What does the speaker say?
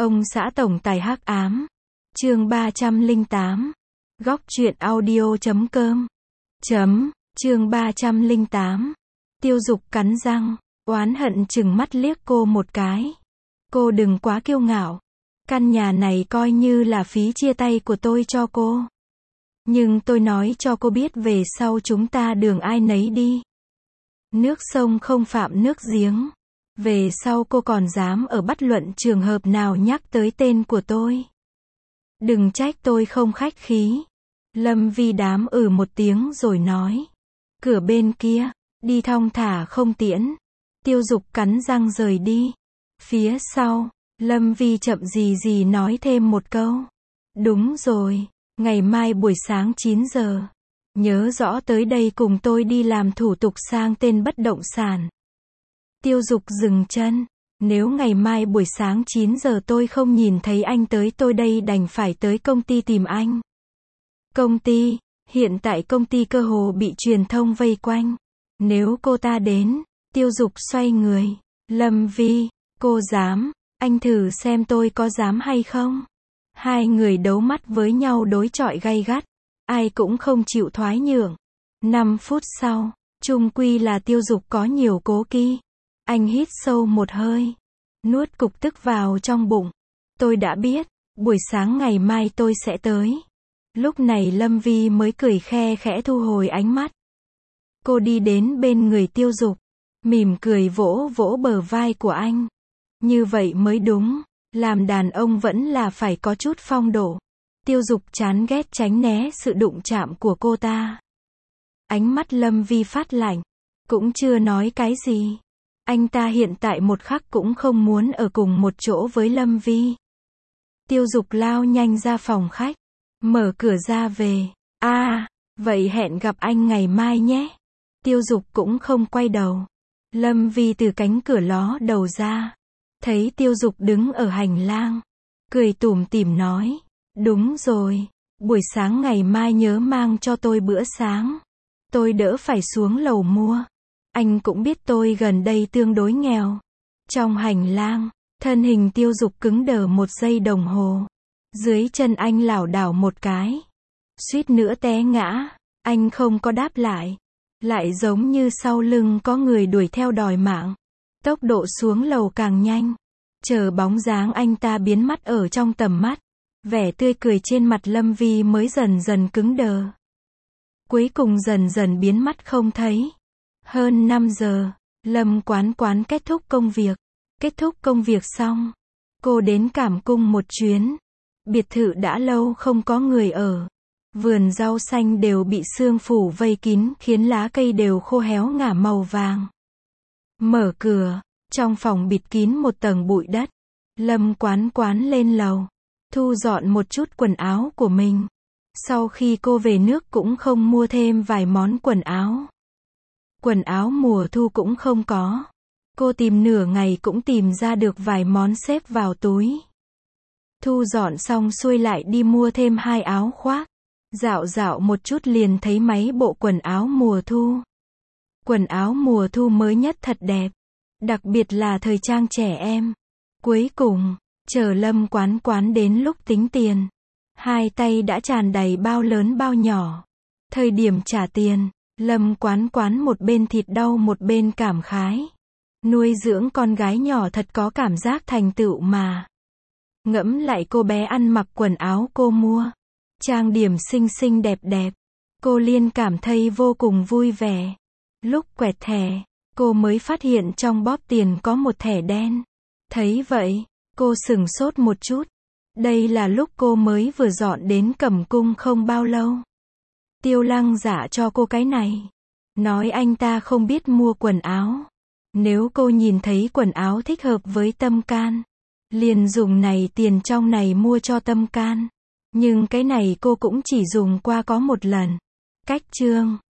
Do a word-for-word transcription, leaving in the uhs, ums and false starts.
Ông xã tổng tài hắc ám. Chương ba trăm lẻ tám. Góc truyện audio chấm com. Chấm, chương ba trăm lẻ tám. Tiêu Dục cắn răng, oán hận chừng mắt liếc cô một cái. Cô đừng quá kiêu ngạo. Căn nhà này coi như là phí chia tay của tôi cho cô. Nhưng tôi nói cho cô biết về sau chúng ta đường ai nấy đi. Nước sông không phạm nước giếng. Về sau cô còn dám ở bất luận trường hợp nào nhắc tới tên của tôi. Đừng trách tôi không khách khí. Lâm Vi đám ừ một tiếng rồi nói. Cửa bên kia, đi thong thả không tiễn. Tiêu Dục cắn răng rời đi. Phía sau, Lâm Vi chậm gì gì nói thêm một câu. Đúng rồi, ngày mai buổi sáng chín giờ. Nhớ rõ tới đây cùng tôi đi làm thủ tục sang tên bất động sản. Tiêu Dục dừng chân. Nếu ngày mai buổi sáng chín giờ tôi không nhìn thấy anh tới tôi đây đành phải tới công ty tìm anh. Công ty, hiện tại công ty cơ hồ bị truyền thông vây quanh. Nếu cô ta đến, Tiêu Dục xoay người. Lâm Vi, cô dám, anh thử xem tôi có dám hay không. Hai người đấu mắt với nhau đối chọi gay gắt. Ai cũng không chịu thoái nhượng. Năm phút sau, chung quy là Tiêu Dục có nhiều cố kỵ. Anh hít sâu một hơi. Nuốt cục tức vào trong bụng. Tôi đã biết, buổi sáng ngày mai tôi sẽ tới. Lúc này Lâm Vi mới cười khe khẽ thu hồi ánh mắt. Cô đi đến bên người Tiêu Dục. Mỉm cười vỗ vỗ bờ vai của anh. Như vậy mới đúng. Làm đàn ông vẫn là phải có chút phong độ. Tiêu Dục chán ghét tránh né sự đụng chạm của cô ta. Ánh mắt Lâm Vi phát lạnh. Cũng chưa nói cái gì. Anh ta hiện tại một khắc cũng không muốn ở cùng một chỗ với Lâm Vi. Tiêu Dục lao nhanh ra phòng khách. Mở cửa ra về. a à, vậy hẹn gặp anh ngày mai nhé. Tiêu Dục cũng không quay đầu. Lâm Vi từ cánh cửa ló đầu ra. Thấy Tiêu Dục đứng ở hành lang. Cười tủm tỉm nói. Đúng rồi. Buổi sáng ngày mai nhớ mang cho tôi bữa sáng. Tôi đỡ phải xuống lầu mua. Anh cũng biết tôi gần đây tương đối nghèo. Trong hành lang, thân hình Tiêu Dục cứng đờ một giây đồng hồ. Dưới chân anh lảo đảo một cái. Suýt nữa té ngã. Anh không có đáp lại. Lại giống như sau lưng có người đuổi theo đòi mạng. Tốc độ xuống lầu càng nhanh. Chờ bóng dáng anh ta biến mất ở trong tầm mắt. Vẻ tươi cười trên mặt Lâm Vi mới dần dần cứng đờ. Cuối cùng dần dần biến mất không thấy. Hơn năm giờ, Lâm Quán Quán kết thúc công việc. Kết thúc công việc xong, cô đến Cảm Cung một chuyến. Biệt thự đã lâu không có người ở. Vườn rau xanh đều bị sương phủ vây kín khiến lá cây đều khô héo ngả màu vàng. Mở cửa, trong phòng bịt kín một tầng bụi đất. Lâm Quán Quán lên lầu, thu dọn một chút quần áo của mình. Sau khi cô về nước cũng không mua thêm vài món quần áo. Quần áo mùa thu cũng không có. Cô tìm nửa ngày cũng tìm ra được vài món xếp vào túi. Thu dọn xong xuôi lại đi mua thêm hai áo khoác. Dạo dạo một chút liền thấy mấy bộ quần áo mùa thu. Quần áo mùa thu mới nhất thật đẹp. Đặc biệt là thời trang trẻ em. Cuối cùng, chờ Lâm Quán Quán đến lúc tính tiền. Hai tay đã tràn đầy bao lớn bao nhỏ. Thời điểm trả tiền, Lâm Quán Quán một bên thịt đau một bên cảm khái. Nuôi dưỡng con gái nhỏ thật có cảm giác thành tựu mà. Ngẫm lại cô bé ăn mặc quần áo cô mua. Trang điểm xinh xinh đẹp đẹp. Cô liên cảm thấy vô cùng vui vẻ. Lúc quẹt thẻ, cô mới phát hiện trong bóp tiền có một thẻ đen. Thấy vậy, cô sửng sốt một chút. Đây là lúc cô mới vừa dọn đến Cẩm Cung không bao lâu. Tiêu Lăng giả cho cô cái này. Nói anh ta không biết mua quần áo. Nếu cô nhìn thấy quần áo thích hợp với Tâm Can, liền dùng này tiền trong này mua cho Tâm Can. Nhưng cái này cô cũng chỉ dùng qua có một lần. Cách chương